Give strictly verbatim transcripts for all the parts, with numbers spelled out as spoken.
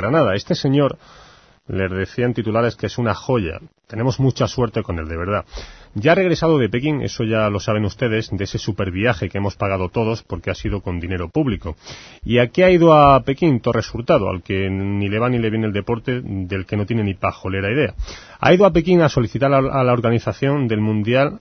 Granada. Este señor, les decía en titulares que es una joya. Tenemos mucha suerte con él, de verdad. Ya ha regresado de Pekín, eso ya lo saben ustedes, de ese superviaje que hemos pagado todos porque ha sido con dinero público. ¿Y a qué ha ido a Pekín? Torres Hurtado, al que ni le va ni le viene el deporte, del que no tiene ni pajolera idea. Ha ido a Pekín a solicitar a la organización del Mundial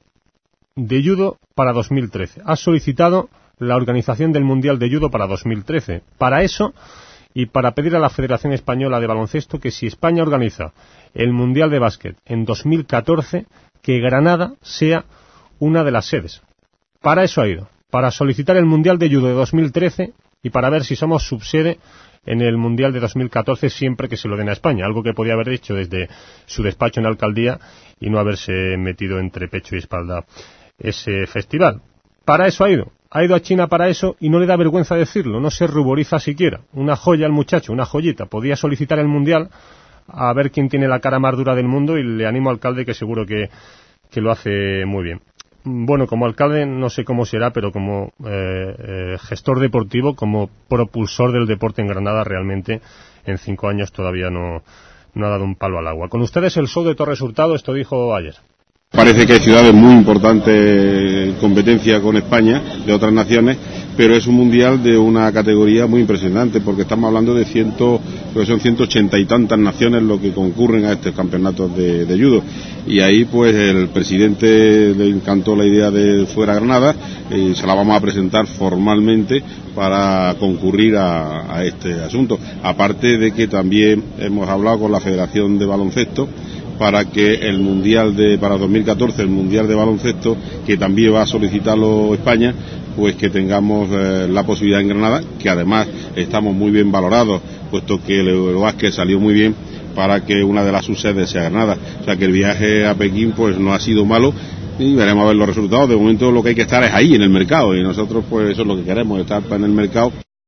de Judo para dos mil trece. Ha solicitado la organización del Mundial de Judo para dos mil trece. Para eso, y para pedir a la Federación Española de Baloncesto que si España organiza el Mundial de Básquet en dos mil catorce, que Granada sea una de las sedes. Para eso ha ido, para solicitar el Mundial de Judo de dos mil trece y para ver si somos subsede en el Mundial de dos mil catorce siempre que se lo den a España, algo que podía haber hecho desde su despacho en la alcaldía y no haberse metido entre pecho y espalda ese festival. Para eso ha ido. Ha ido a China para eso y no le da vergüenza decirlo, no se ruboriza siquiera. Una joya el muchacho, una joyita. Podía solicitar el Mundial a ver quién tiene la cara más dura del mundo y le animo al alcalde que seguro que, que lo hace muy bien. Bueno, como alcalde no sé cómo será, pero como eh, eh, gestor deportivo, como propulsor del deporte en Granada, realmente en cinco años todavía no, no ha dado un palo al agua. Con ustedes el show de Torres Hurtado, esto dijo ayer. Parece que hay ciudades muy importantes en competencia con España, de otras naciones, pero es un mundial de una categoría muy impresionante, porque estamos hablando de ciento, creo que son ciento ochenta y tantas naciones lo que concurren a estos campeonatos de, de judo. Y ahí pues el presidente le encantó la idea de Fuera Granada y se la vamos a presentar formalmente para concurrir a, a este asunto. Aparte de que también hemos hablado con la Federación de Baloncesto para que el Mundial de para dos mil catorce, el Mundial de Baloncesto, que también va a solicitarlo España, pues que tengamos eh, la posibilidad en Granada, que además estamos muy bien valorados, puesto que el Eurobásquet salió muy bien, para que una de las subsedes sea Granada. O sea que el viaje a Pekín pues no ha sido malo y veremos a ver los resultados. De momento lo que hay que estar es ahí, en el mercado, y nosotros pues eso es lo que queremos, estar en el mercado.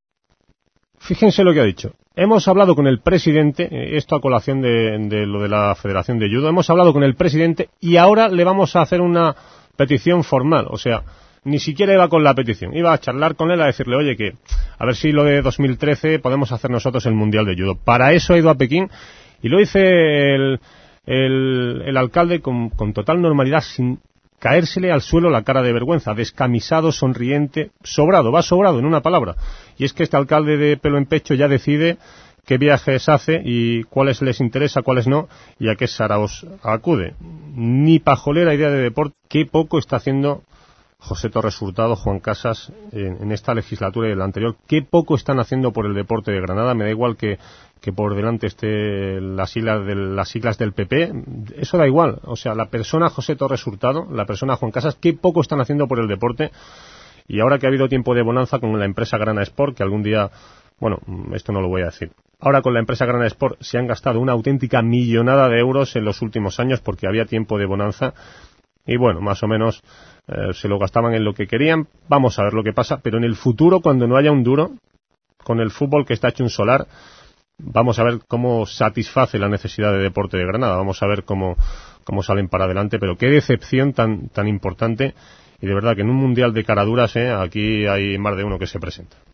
Fíjense lo que ha dicho. Hemos hablado con el presidente, esto a colación de, de lo de la Federación de Judo, hemos hablado con el presidente y ahora le vamos a hacer una petición formal, o sea, ni siquiera iba con la petición, iba a charlar con él a decirle, oye, que a ver si lo de dos mil trece podemos hacer nosotros el Mundial de Judo. Para eso ha ido a Pekín y lo dice el, el, el alcalde con, con total normalidad, sin caérsele al suelo la cara de vergüenza, descamisado, sonriente, sobrado, va sobrado en una palabra. Y es que este alcalde de pelo en pecho ya decide qué viajes hace y cuáles les interesa, cuáles no, y a qué saraos acude. Ni pajolera idea de deporte. Qué poco está haciendo José Torres Hurtado, Juan Casas, en, en esta legislatura y en la anterior. Qué poco están haciendo por el deporte de Granada. Me da igual que, que por delante esté las siglas, de, las siglas del P P. Eso da igual. O sea, la persona José Torres Hurtado, la persona Juan Casas, qué poco están haciendo por el deporte. Y ahora que ha habido tiempo de bonanza con la empresa Grana Sport, que algún día, bueno, esto no lo voy a decir. Ahora con la empresa Grana Sport se han gastado una auténtica millonada de euros en los últimos años porque había tiempo de bonanza. Y bueno, más o menos eh, se lo gastaban en lo que querían. Vamos a ver lo que pasa. Pero en el futuro, cuando no haya un duro, con el fútbol que está hecho un solar, vamos a ver cómo satisface la necesidad de deporte de Granada. Vamos a ver cómo, cómo salen para adelante. Pero qué decepción tan, tan importante. Y de verdad que en un mundial de caraduras, eh, aquí hay más de uno que se presenta.